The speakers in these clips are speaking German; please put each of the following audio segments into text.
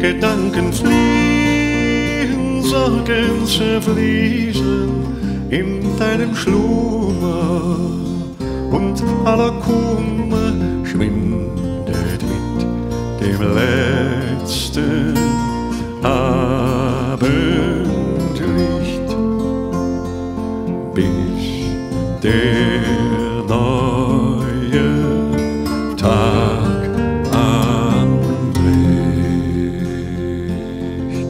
Gedanken fliehen, Sorgen zerfließen in deinem Schlummer und aller Kummer schwindet mit dem letzten Abendlicht, bis der neue Tag anbricht.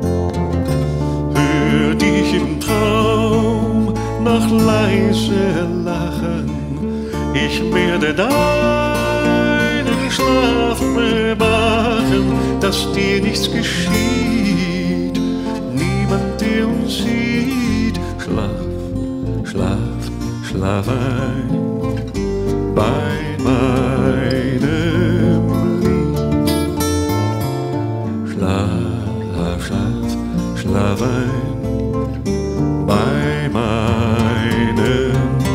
Hör dich im Traum noch leise lachen, ich werde deinen Schlaf bewachen, dass dir nichts geschieht, niemand der uns sieht. Schlaf, schlaf, schlaf ein bei meinem Lied. Schlaf, schlaf, schlaf ein bei meinem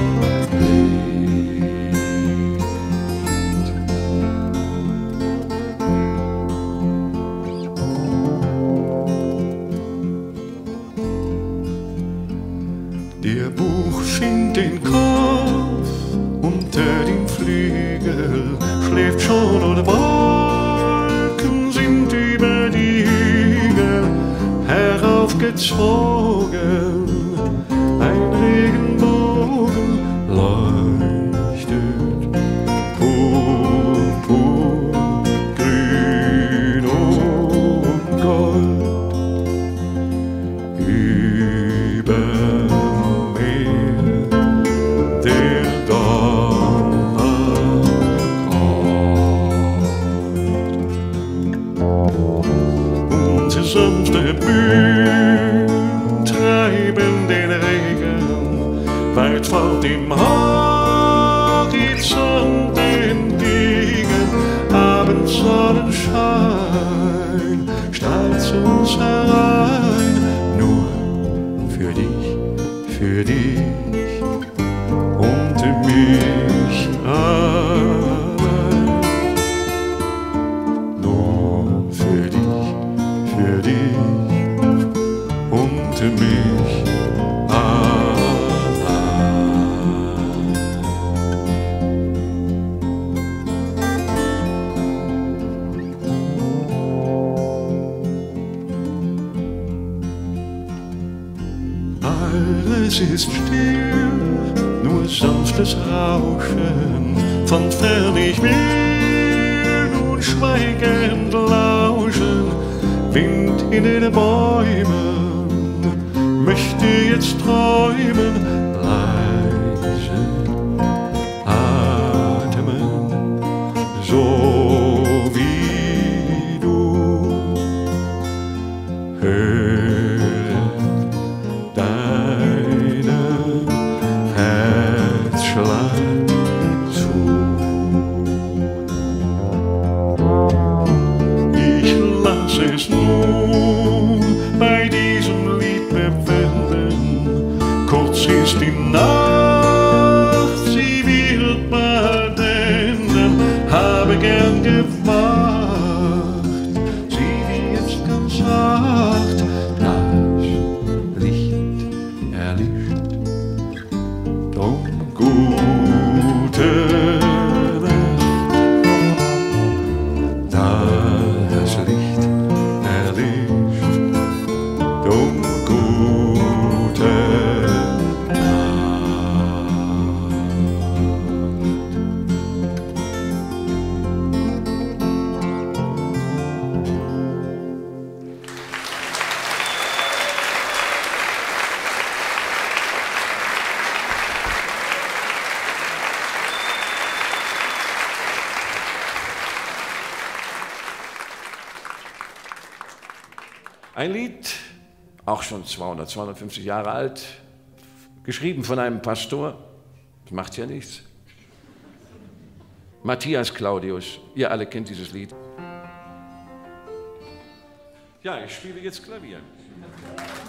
Lied. Der Buch findet den Kopf unter den Flügel, schläft schon und Wolken sind über die Hügel heraufgezogen. Ein Regenbogen leuchtet purpur, grün und gold über der Donner kommt. Und sanfte Böen treiben den Regen weit vor dem Horizont entgegen. Abendsonnenschein strahlt uns herein, nur für dich, für dich und mich allein. Nur für dich und mich allein. Alles ist still, nur sanftes Rauschen von fern. Ich will nun schweigend lauschen, Wind in den Bäumen, möchte jetzt träumen, leise atmen, so wie du. Höre deinem Herzschlag zu. Ich lasse es nun bei diesem Lied bewenden. Kurz ist die Nacht, sie wird bald enden. Habe gern gewacht, sie wie jetzt ganz sacht, das Licht erlischt. Drum gute Nacht, das Licht erlischt. Drum gute Ein Lied, auch schon 250 Jahre alt, geschrieben von einem Pastor, das macht ja nichts. Matthias Claudius, ihr alle kennt dieses Lied. Ja, ich spiele jetzt Klavier.